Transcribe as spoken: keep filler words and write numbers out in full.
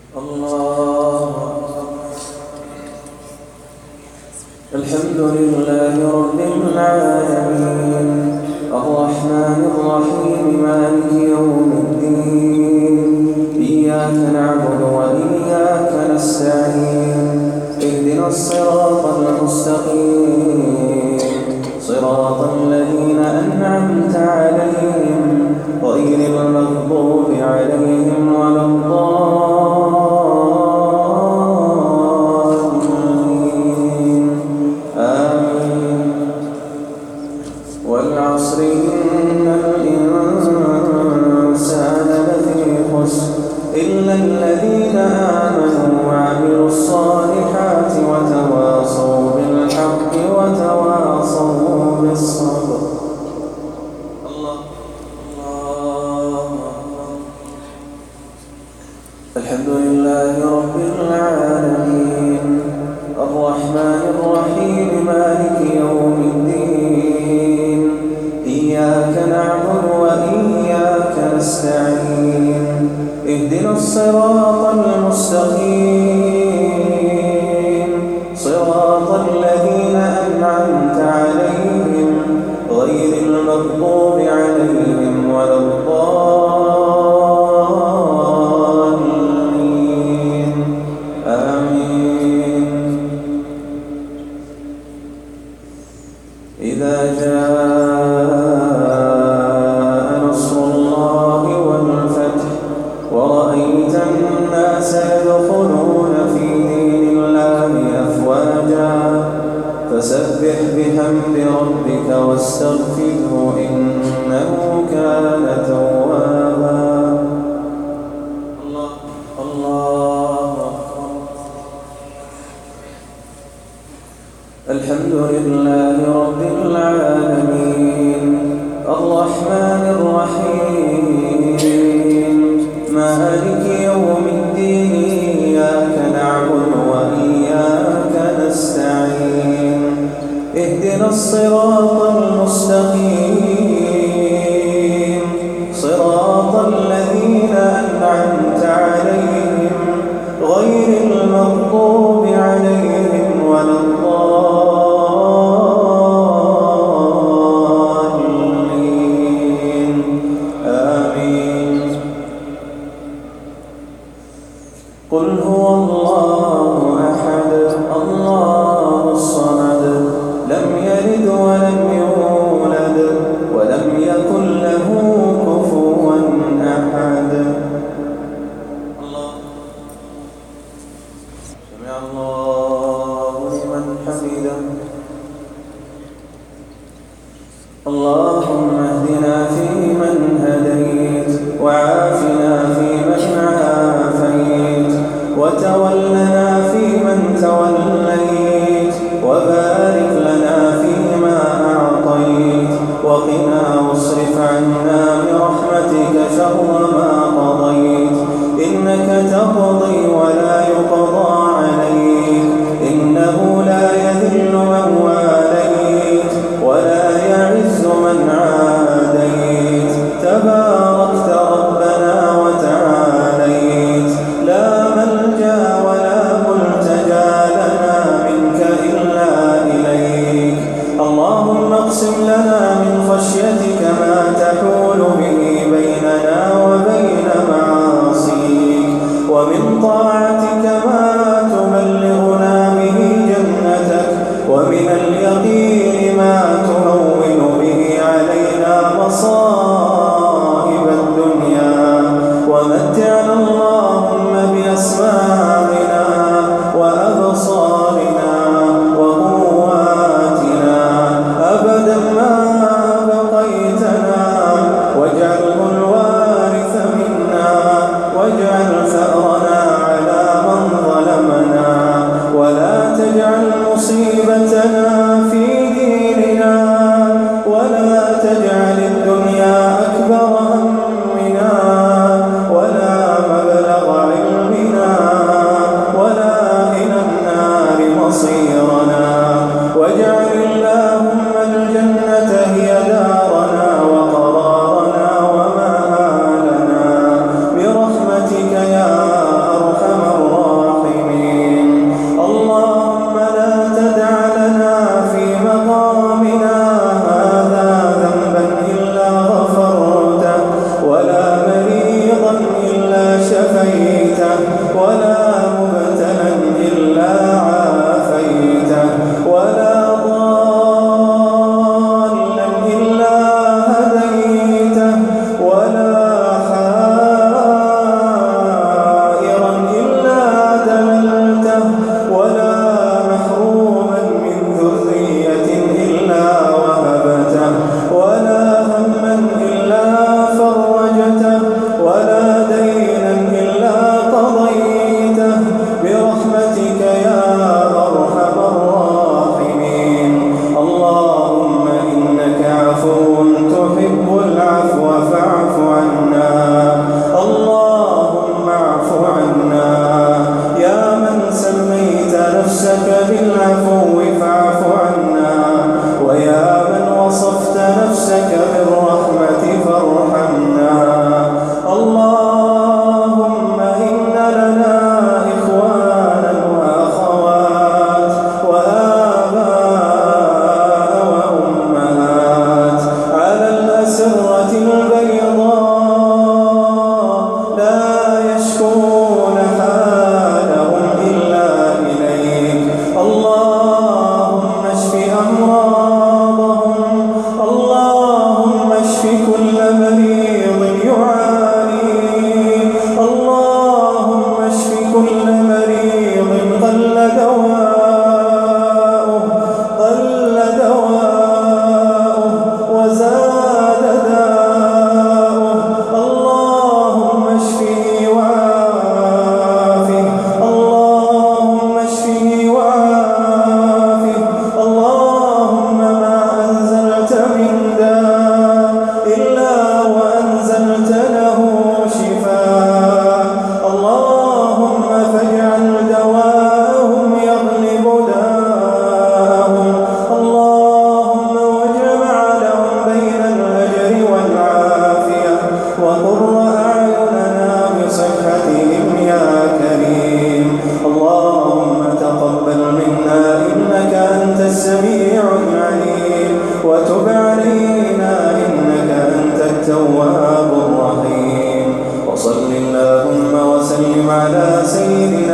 الله. الحمد لله رب العالمين الرحمن الرحيم مالك يوم الدين إياك نعبد وإياك نستعين اهدنا الصراط المستقيم صراط الذين أنعمت عليهم غير المغضوب عليهم ولا الضالين آمين. والعصر إن الإنسان لفي خسر إلا الذين آمنوا وعملوا الصالحات وتواصوا بالحق وتواصوا بالصبر. الله الله. الحمد لله رب العالمين الرحمن الرحيم مالك يوم الدين إياك نعبد وإياك نستعين اهدنا الصراط المستقيم صراط الذين أنعمت عليهم غير المغضوب عليهم ولا الضالين آمين. إذا جاء نصر الله والفتح ورأيت الناس يدخلون في دين الله أفواجا فسبح بحمد ربك واستغفره إنه كان توابا. الله الله. الحمد لله رب العالمين الرحمن الرحيم مالك يوم الدين إياك نعبد وإياك نستعين اهدنا الصراط المستقيم صراط الذين أنعمت عليهم غير المغضوب عليهم ولا الضالين آمين. قل هو الله أحد الله الصمد لم يلد ولم يولد ولم يكن له كفوا أحد. الله. سمع الله لمن حمده. اللهم اهدنا فيمن هديت وعافنا فيمن عافيت وتولنا فيمن توليت وبارك لنا فيما أعطيت وقنا واصرف عنا برحمتك شر ما قضيت إنك تقضي ولا يقضى عليك إنه لا يذل من واليت ولا يعز من عاديت تباركت ربنا وتعاليت لا ملجأ ولا ملتجى لنا منك إلا إليك. اللهم اقسم لنا من خشيتك ما تحول به بيننا وبين معاصيك ومن طاعتك ما تبلغنا به جنتك ومن اليقين ما تهون به علينا مصائب الدنيا ومتعنا اللهم بأسماعنا وأبصارنا وقواتنا أبدا ما بقيتنا واجعله الوارث منا واجعل ثأرنا على من ظلمنا ولا تجعل مصيبتنا في ديننا ولا تجعل الدنيا أكبر همنا ولا مبلغ علمنا ولا إلى النار مصيرنا واجعل اللهم الجنة هي دارنا وقرارنا ومآلنا برحمتك يا سيدنا